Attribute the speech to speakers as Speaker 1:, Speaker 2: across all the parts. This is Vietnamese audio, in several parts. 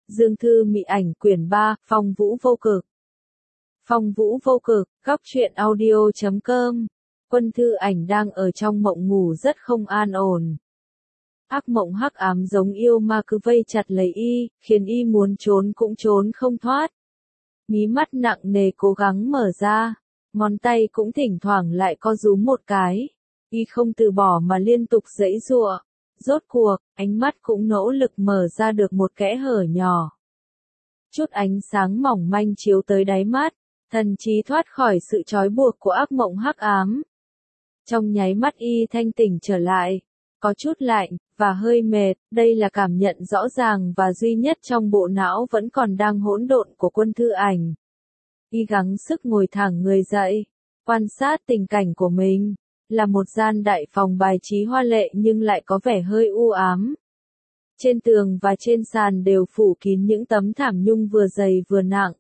Speaker 1: Dương Thư Mị Ảnh quyển 3, Phong Vũ Vô Cực. Phong Vũ Vô Cực, góc truyện audio.com. Quân Thư Ảnh đang ở trong mộng ngủ rất không an ổn. Ác mộng hắc ám giống yêu ma cứ vây chặt lấy y, khiến y muốn trốn cũng trốn không thoát. Mí mắt nặng nề cố gắng mở ra, ngón tay cũng thỉnh thoảng lại co rúm một cái. Y không từ bỏ mà liên tục giãy giụa. Rốt cuộc, ánh mắt cũng nỗ lực mở ra được một kẽ hở nhỏ. Chút ánh sáng mỏng manh chiếu tới đáy mắt, thần trí thoát khỏi sự trói buộc của ác mộng hắc ám. Trong nháy mắt y thanh tỉnh trở lại, có chút lạnh, và hơi mệt, đây là cảm nhận rõ ràng và duy nhất trong bộ não vẫn còn đang hỗn độn của Quân Thư Ảnh. Y gắng sức ngồi thẳng người dậy, quan sát tình cảnh của mình. Là một gian đại phòng bài trí hoa lệ nhưng lại có vẻ hơi u ám. Trên tường và trên sàn đều phủ kín những tấm thảm nhung vừa dày vừa nặng.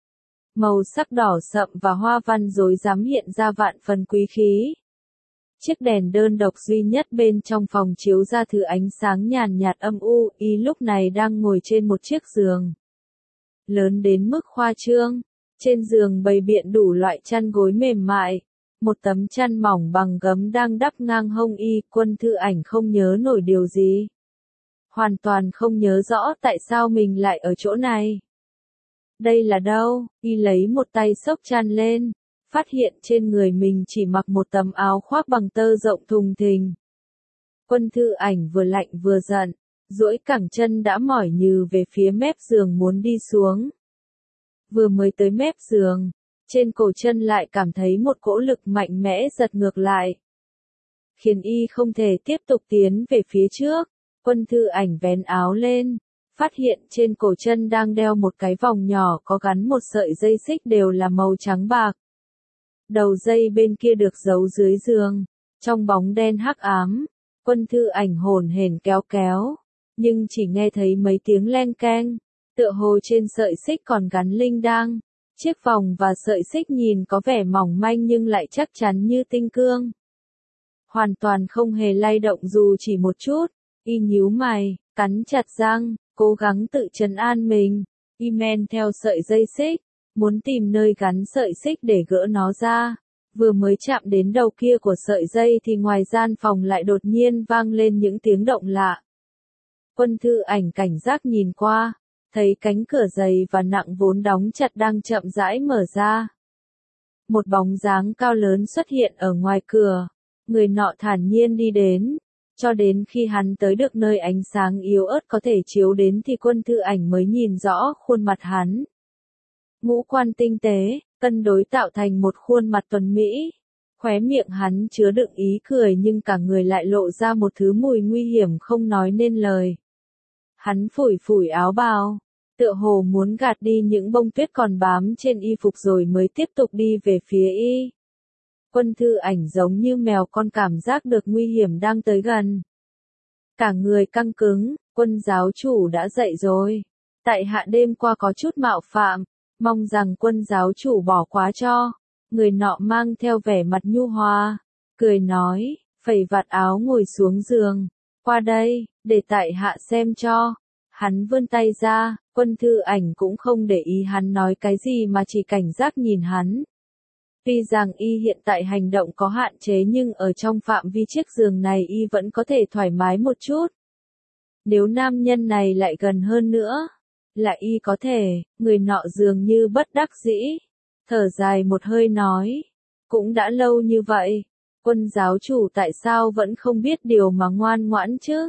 Speaker 1: Màu sắc đỏ sậm và hoa văn rối rắm hiện ra vạn phần quý khí. Chiếc đèn đơn độc duy nhất bên trong phòng chiếu ra thứ ánh sáng nhàn nhạt âm u, y lúc này đang ngồi trên một chiếc giường. Lớn đến mức khoa trương, trên giường bày biện đủ loại chăn gối mềm mại. Một tấm chăn mỏng bằng gấm đang đắp ngang hông y, Quân Thư Ảnh không nhớ nổi điều gì. Hoàn toàn không nhớ rõ tại sao mình lại ở chỗ này. Đây là đâu? Y lấy một tay xốc chăn lên, phát hiện trên người mình chỉ mặc một tấm áo khoác bằng tơ rộng thùng thình. Quân Thư Ảnh vừa lạnh vừa giận, duỗi cẳng chân đã mỏi nhừ về phía mép giường muốn đi xuống. Vừa mới tới mép giường, trên cổ chân lại cảm thấy một cỗ lực mạnh mẽ giật ngược lại, khiến y không thể tiếp tục tiến về phía trước. Quân Thư Ảnh vén áo lên, phát hiện trên cổ chân đang đeo một cái vòng nhỏ có gắn một sợi dây xích đều là màu trắng bạc. Đầu dây bên kia được giấu dưới giường, trong bóng đen hắc ám. Quân Thư Ảnh hổn hển kéo kéo, nhưng chỉ nghe thấy mấy tiếng leng keng, tựa hồ trên sợi xích còn gắn linh đăng. Chiếc vòng và sợi xích nhìn có vẻ mỏng manh nhưng lại chắc chắn như tinh cương. Hoàn toàn không hề lay động dù chỉ một chút. Y nhíu mày, cắn chặt răng, cố gắng tự trấn an mình. Y men theo sợi dây xích, muốn tìm nơi gắn sợi xích để gỡ nó ra. Vừa mới chạm đến đầu kia của sợi dây thì ngoài gian phòng lại đột nhiên vang lên những tiếng động lạ. Quân Thư Ảnh cảnh giác nhìn qua, thấy cánh cửa dày và nặng vốn đóng chặt đang chậm rãi mở ra. Một bóng dáng cao lớn xuất hiện ở ngoài cửa, người nọ thản nhiên đi đến, cho đến khi hắn tới được nơi ánh sáng yếu ớt có thể chiếu đến thì Quân Thư Ảnh mới nhìn rõ khuôn mặt hắn. Ngũ quan tinh tế, cân đối tạo thành một khuôn mặt tuấn mỹ. Khóe miệng hắn chứa đựng ý cười nhưng cả người lại lộ ra một thứ mùi nguy hiểm không nói nên lời. Hắn phủi phủi áo bào, tựa hồ muốn gạt đi những bông tuyết còn bám trên y phục rồi mới tiếp tục đi về phía y. Quân Thư Ảnh giống như mèo con cảm giác được nguy hiểm đang tới gần. Cả người căng cứng, Quân giáo chủ đã dậy rồi. Tại hạ đêm qua có chút mạo phạm, mong rằng Quân giáo chủ bỏ qua cho. Người nọ mang theo vẻ mặt nhu hòa, cười nói, phẩy vạt áo ngồi xuống giường. Qua đây, để tại hạ xem cho. Hắn vươn tay ra, Quân Thư Ảnh cũng không để ý hắn nói cái gì mà chỉ cảnh giác nhìn hắn. Tuy rằng y hiện tại hành động có hạn chế nhưng ở trong phạm vi chiếc giường này y vẫn có thể thoải mái một chút. Nếu nam nhân này lại gần hơn nữa, là y có thể, người nọ dường như bất đắc dĩ. Thở dài một hơi nói, cũng đã lâu như vậy, Quân giáo chủ tại sao vẫn không biết điều mà ngoan ngoãn chứ?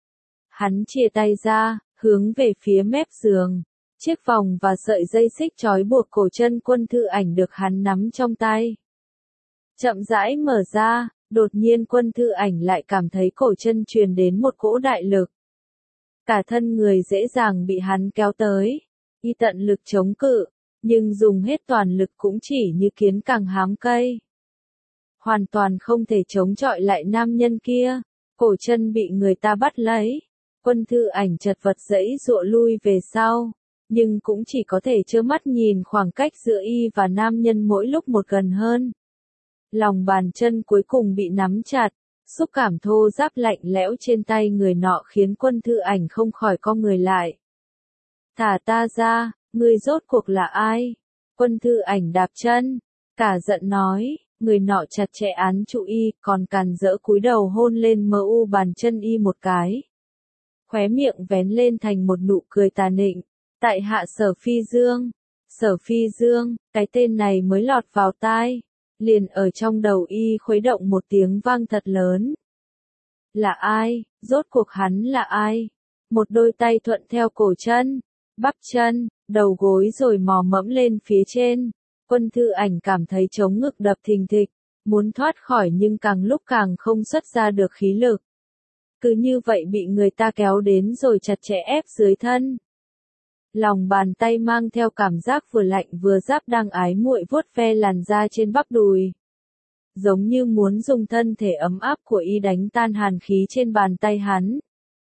Speaker 1: Hắn chia tay ra, hướng về phía mép giường. Chiếc vòng và sợi dây xích trói buộc cổ chân Quân Thư Ảnh được hắn nắm trong tay. Chậm rãi mở ra, đột nhiên Quân Thư Ảnh lại cảm thấy cổ chân truyền đến một cỗ đại lực. Cả thân người dễ dàng bị hắn kéo tới. Y tận lực chống cự, nhưng dùng hết toàn lực cũng chỉ như kiến càng hám cây. Hoàn toàn không thể chống chọi lại nam nhân kia. Cổ chân bị người ta bắt lấy. Quân Thư Ảnh chật vật giãy giụa lui về sau. Nhưng cũng chỉ có thể trơ mắt nhìn khoảng cách giữa y và nam nhân mỗi lúc một gần hơn. Lòng bàn chân cuối cùng bị nắm chặt, xúc cảm thô ráp lạnh lẽo trên tay người nọ khiến Quân Thư Ảnh không khỏi co người lại. Thả ta ra, ngươi rốt cuộc là ai? Quân Thư Ảnh đạp chân, cả giận nói, người nọ chặt chẽ án trụ y, còn càn rỡ cúi đầu hôn lên mờ u bàn chân y một cái. Khóe miệng vén lên thành một nụ cười tà nịnh, tại hạ Sở Phi Dương. Sở Phi Dương, cái tên này mới lọt vào tai, liền ở trong đầu y khuấy động một tiếng vang thật lớn. Là ai? Rốt cuộc hắn là ai? Một đôi tay thuận theo cổ chân, bắp chân, đầu gối rồi mò mẫm lên phía trên. Quân Thư Ảnh cảm thấy trống ngực đập thình thịch, muốn thoát khỏi nhưng càng lúc càng không xuất ra được khí lực. Cứ như vậy bị người ta kéo đến rồi chặt chẽ ép dưới thân. Lòng bàn tay mang theo cảm giác vừa lạnh vừa rát đang ái muội vuốt ve làn da trên bắp đùi. Giống như muốn dùng thân thể ấm áp của y đánh tan hàn khí trên bàn tay hắn.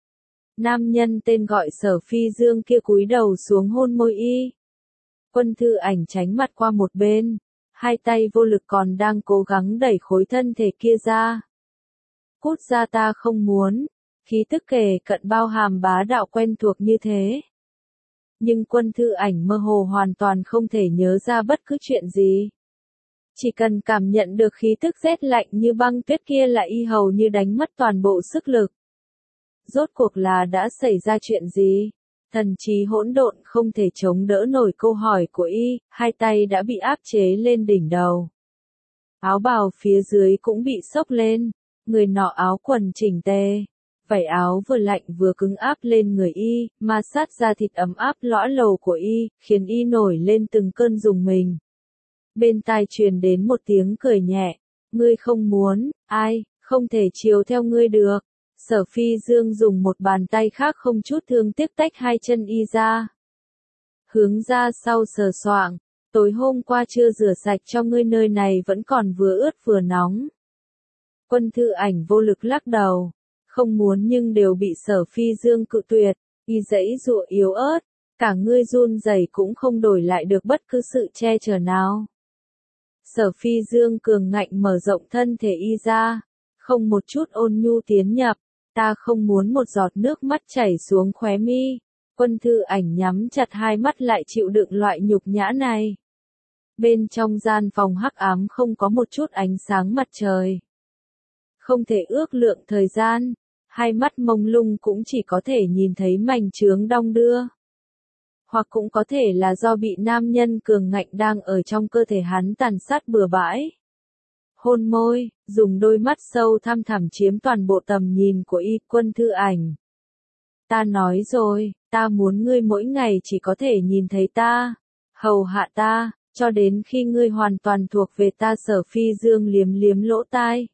Speaker 1: Nam nhân tên gọi Sở Phi Dương kia cúi đầu xuống hôn môi y. Quân Thư Ảnh tránh mặt qua một bên, hai tay vô lực còn đang cố gắng đẩy khối thân thể kia ra. Cút ra, ta không muốn, khí tức kề cận bao hàm bá đạo quen thuộc như thế. Nhưng Quân Thư Ảnh mơ hồ hoàn toàn không thể nhớ ra bất cứ chuyện gì. Chỉ cần cảm nhận được khí tức rét lạnh như băng tuyết kia là y hầu như đánh mất toàn bộ sức lực. Rốt cuộc là đã xảy ra chuyện gì? Thần trí hỗn độn không thể chống đỡ nổi câu hỏi của y, hai tay đã bị áp chế lên đỉnh đầu. Áo bào phía dưới cũng bị xốc lên, người nọ áo quần chỉnh tề. Vải áo vừa lạnh vừa cứng áp lên người y, ma sát da thịt ấm áp lõa lồ của y, khiến y nổi lên từng cơn rùng mình. Bên tai truyền đến một tiếng cười nhẹ, ngươi không muốn, ai, không thể chiều theo ngươi được. Sở Phi Dương dùng một bàn tay khác không chút thương tiếc tách hai chân y ra. Hướng ra sau sờ soạng, tối hôm qua chưa rửa sạch cho ngươi, nơi này vẫn còn vừa ướt vừa nóng. Quân Thư Ảnh vô lực lắc đầu, không muốn nhưng đều bị Sở Phi Dương cự tuyệt, y giãy giụa yếu ớt, cả ngươi run rẩy cũng không đổi lại được bất cứ sự che chở nào. Sở Phi Dương cường ngạnh mở rộng thân thể y ra, không một chút ôn nhu tiến nhập. Ta không muốn, một giọt nước mắt chảy xuống khóe mi. Quân Thư Ảnh nhắm chặt hai mắt lại chịu đựng loại nhục nhã này. Bên trong gian phòng hắc ám không có một chút ánh sáng mặt trời. Không thể ước lượng thời gian, hai mắt mông lung cũng chỉ có thể nhìn thấy mảnh chướng đong đưa. Hoặc cũng có thể là do bị nam nhân cường ngạnh đang ở trong cơ thể hắn tàn sát bừa bãi. Hôn môi, dùng đôi mắt sâu thăm thẳm chiếm toàn bộ tầm nhìn của y. Quân Thư Ảnh. Ta nói rồi, ta muốn ngươi mỗi ngày chỉ có thể nhìn thấy ta, hầu hạ ta, cho đến khi ngươi hoàn toàn thuộc về ta. Sở Phi Dương liếm liếm lỗ tai.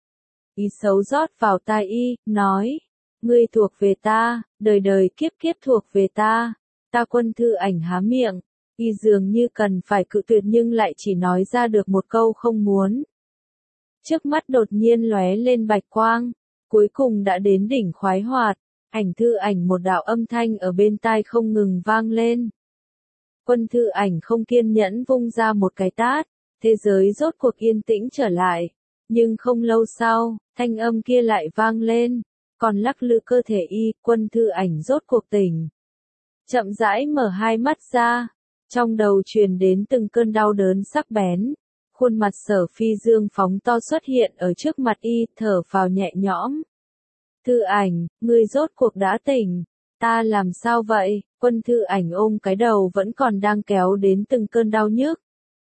Speaker 1: Ý xấu rót vào tai y, nói, ngươi thuộc về ta, đời đời kiếp kiếp thuộc về ta. Ta. Quân Thư Ảnh há miệng, y dường như cần phải cự tuyệt nhưng lại chỉ nói ra được một câu không muốn. Trước mắt đột nhiên lóe lên bạch quang, cuối cùng đã đến đỉnh khoái hoạt. Ảnh Thư Ảnh, một đạo âm thanh ở bên tai không ngừng vang lên. Quân Thư Ảnh không kiên nhẫn vung ra một cái tát, thế giới rốt cuộc yên tĩnh trở lại. Nhưng không lâu sau, thanh âm kia lại vang lên, còn lắc lư cơ thể y. Quân Thư Ảnh rốt cuộc tỉnh. Chậm rãi mở hai mắt ra, trong đầu truyền đến từng cơn đau đớn sắc bén. Khuôn mặt Sở Phi Dương phóng to xuất hiện ở trước mặt y, thở phào nhẹ nhõm. Thư Ảnh, ngươi rốt cuộc đã tỉnh. Ta làm sao vậy? Quân Thư Ảnh ôm cái đầu vẫn còn đang kéo đến từng cơn đau nhức.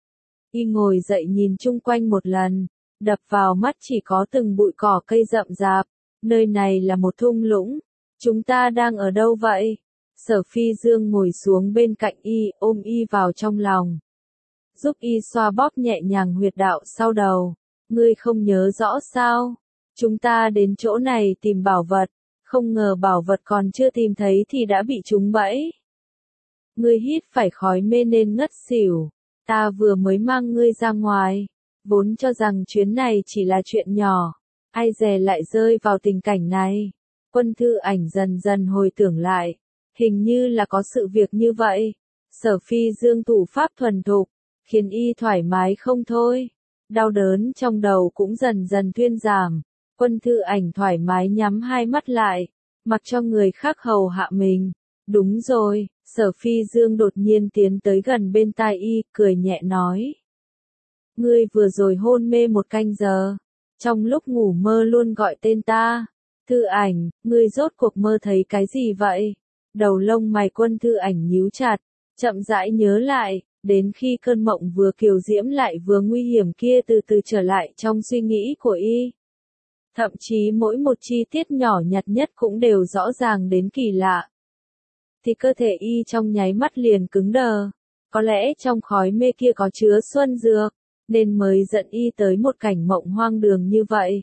Speaker 1: Y ngồi dậy nhìn chung quanh một lần, đập vào mắt chỉ có từng bụi cỏ cây rậm rạp. Nơi này là một thung lũng. Chúng ta đang ở đâu vậy? Sở Phi Dương ngồi xuống bên cạnh y, ôm y vào trong lòng. Giúp y xoa bóp nhẹ nhàng huyệt đạo sau đầu. Ngươi không nhớ rõ sao? Chúng ta đến chỗ này tìm bảo vật, không ngờ bảo vật còn chưa tìm thấy thì đã bị trúng bẫy. Ngươi hít phải khói mê nên ngất xỉu. Ta vừa mới mang ngươi ra ngoài, vốn cho rằng chuyến này chỉ là chuyện nhỏ, ai dè lại rơi vào tình cảnh này. Quân Thư Ảnh dần dần hồi tưởng lại, hình như là có sự việc như vậy. Sở Phi Dương thủ pháp thuần thục, khiến y thoải mái không thôi. Đau đớn trong đầu cũng dần dần thuyên giảm. Quân Thư Ảnh thoải mái nhắm hai mắt lại, mặc cho người khác hầu hạ mình. Đúng rồi, Sở Phi Dương đột nhiên tiến tới gần bên tai y, cười nhẹ nói. Ngươi vừa rồi hôn mê 1 canh giờ, trong lúc ngủ mơ luôn gọi tên ta. Thư Ảnh, ngươi rốt cuộc mơ thấy cái gì vậy? Đầu lông mày Quân Thư Ảnh nhíu chặt, chậm rãi nhớ lại, đến khi cơn mộng vừa kiều diễm lại vừa nguy hiểm kia từ từ trở lại trong suy nghĩ của y. Thậm chí mỗi một chi tiết nhỏ nhặt nhất cũng đều rõ ràng đến kỳ lạ. Thì cơ thể y trong nháy mắt liền cứng đờ. Có lẽ trong khói mê kia có chứa xuân dược, nên mới dẫn y tới một cảnh mộng hoang đường như vậy.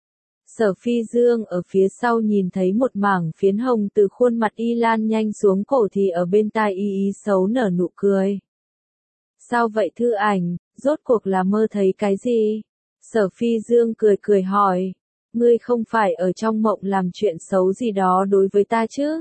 Speaker 1: Sở Phi Dương ở phía sau nhìn thấy một mảng phiến hồng từ khuôn mặt y lan nhanh xuống cổ thì ở bên tai y ý xấu nở nụ cười. Sao vậy Thư Ảnh, rốt cuộc là mơ thấy cái gì? Sở Phi Dương cười cười hỏi. Ngươi không phải ở trong mộng làm chuyện xấu gì đó đối với ta chứ?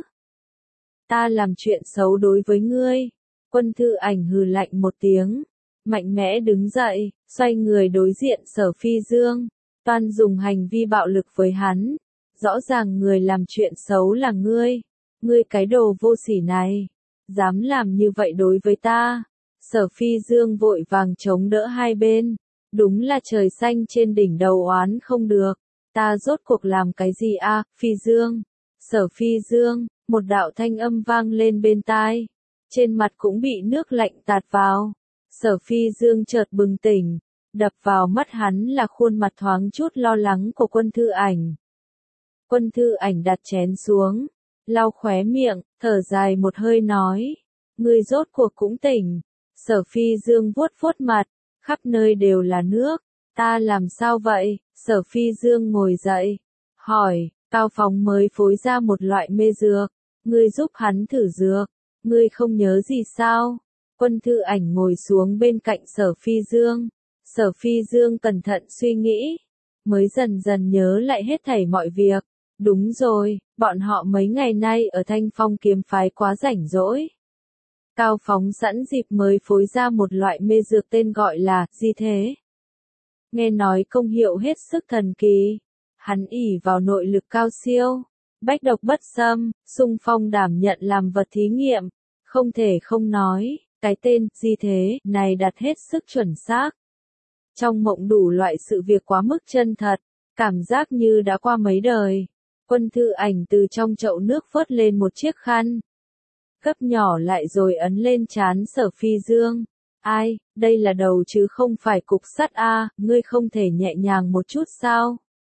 Speaker 1: Ta làm chuyện xấu đối với ngươi. Quân Thư Ảnh hừ lạnh một tiếng, mạnh mẽ đứng dậy, xoay người đối diện Sở Phi Dương, toan dùng hành vi bạo lực với hắn. Rõ ràng người làm chuyện xấu là ngươi. Ngươi cái đồ vô sỉ này, dám làm như vậy đối với ta. Sở Phi Dương vội vàng chống đỡ hai bên. Đúng là trời xanh trên đỉnh đầu oán không được. Ta rốt cuộc làm cái gì a, Phi Dương? Sở Phi Dương, một đạo thanh âm vang lên bên tai. Trên mặt cũng bị nước lạnh tạt vào. Sở Phi Dương chợt bừng tỉnh. Đập vào mắt hắn là khuôn mặt thoáng chút lo lắng của Quân Thư Ảnh. Quân Thư Ảnh đặt chén xuống, lau khóe miệng, thở dài một hơi nói. Ngươi rốt cuộc cũng tỉnh. Sở Phi Dương vuốt vuốt mặt, khắp nơi đều là nước. Ta làm sao vậy? Sở Phi Dương ngồi dậy, hỏi, Cao Phóng mới phối ra một loại mê dược, ngươi giúp hắn thử dược, ngươi không nhớ gì sao? Quân Thư Ảnh ngồi xuống bên cạnh Sở Phi Dương. Sở Phi Dương cẩn thận suy nghĩ, mới dần dần nhớ lại hết thảy mọi việc. Đúng rồi, bọn họ mấy ngày nay ở Thanh Phong kiếm phái quá rảnh rỗi. Cao Phóng sẵn dịp mới phối ra một loại mê dược tên gọi là, gì thế? Nghe nói công hiệu hết sức thần kỳ. Hắn ỷ vào nội lực cao siêu, bách độc bất xâm, xung phong đảm nhận làm vật thí nghiệm. Không thể không nói, cái tên, gì thế, này đặt hết sức chuẩn xác. Trong mộng đủ loại sự việc quá mức chân thật, cảm giác như đã qua mấy đời. Quân Thư Ảnh từ trong chậu nước vớt lên một chiếc khăn, gấp nhỏ lại rồi ấn lên trán Sở Phi Dương. Ai, đây là đầu chứ không phải cục sắt a, ngươi không thể nhẹ nhàng một chút sao?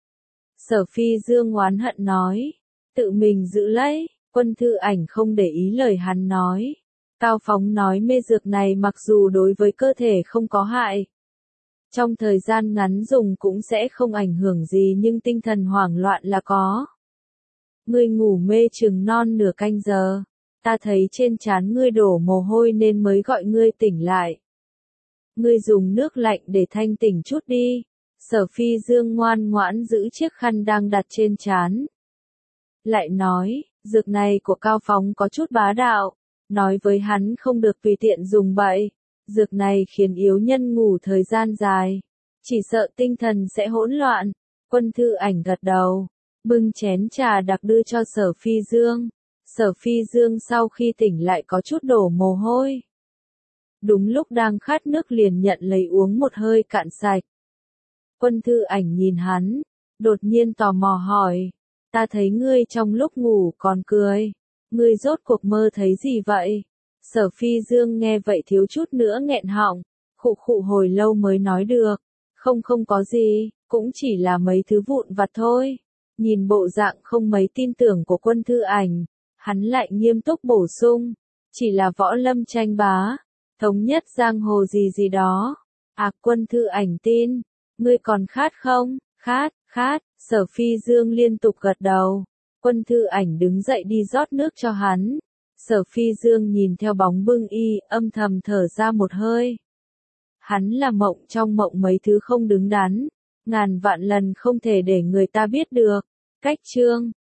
Speaker 1: Sở Phi Dương oán hận nói, tự mình giữ lấy. Quân Thư Ảnh không để ý lời hắn nói. Cao Phóng nói mê dược này mặc dù đối với cơ thể không có hại, trong thời gian ngắn dùng cũng sẽ không ảnh hưởng gì nhưng tinh thần hoảng loạn là có. Ngươi ngủ mê chừng non nửa canh giờ. Ta thấy trên trán ngươi đổ mồ hôi nên mới gọi ngươi tỉnh lại. Ngươi dùng nước lạnh để thanh tỉnh chút đi. Sở Phi Dương ngoan ngoãn giữ chiếc khăn đang đặt trên trán. Lại nói, dược này của Cao Phóng có chút bá đạo. Nói với hắn không được tùy tiện dùng bậy. Dược này khiến yếu nhân ngủ thời gian dài. Chỉ sợ tinh thần sẽ hỗn loạn. Quân Thư Ảnh gật đầu, bưng chén trà đặc đưa cho Sở Phi Dương. Sở Phi Dương sau khi tỉnh lại có chút đổ mồ hôi. Đúng lúc đang khát nước liền nhận lấy uống một hơi cạn sạch. Quân Thư Ảnh nhìn hắn, đột nhiên tò mò hỏi. Ta thấy ngươi trong lúc ngủ còn cười. Ngươi rốt cuộc mơ thấy gì vậy? Sở Phi Dương nghe vậy thiếu chút nữa nghẹn họng. Khụ khụ hồi lâu mới nói được. Không có gì, cũng chỉ là mấy thứ vụn vặt thôi. Nhìn bộ dạng không mấy tin tưởng của Quân Thư Ảnh, hắn lại nghiêm túc bổ sung. Chỉ là võ lâm tranh bá, thống nhất giang hồ gì gì đó. Quân Thư Ảnh tin. Ngươi còn khát không? Khát. Sở Phi Dương liên tục gật đầu. Quân Thư Ảnh đứng dậy đi rót nước cho hắn. Sở Phi Dương nhìn theo bóng bưng y, âm thầm thở ra một hơi. Hắn là mộng trong mộng mấy thứ không đứng đắn. Ngàn vạn lần không thể để người ta biết được. Cách chương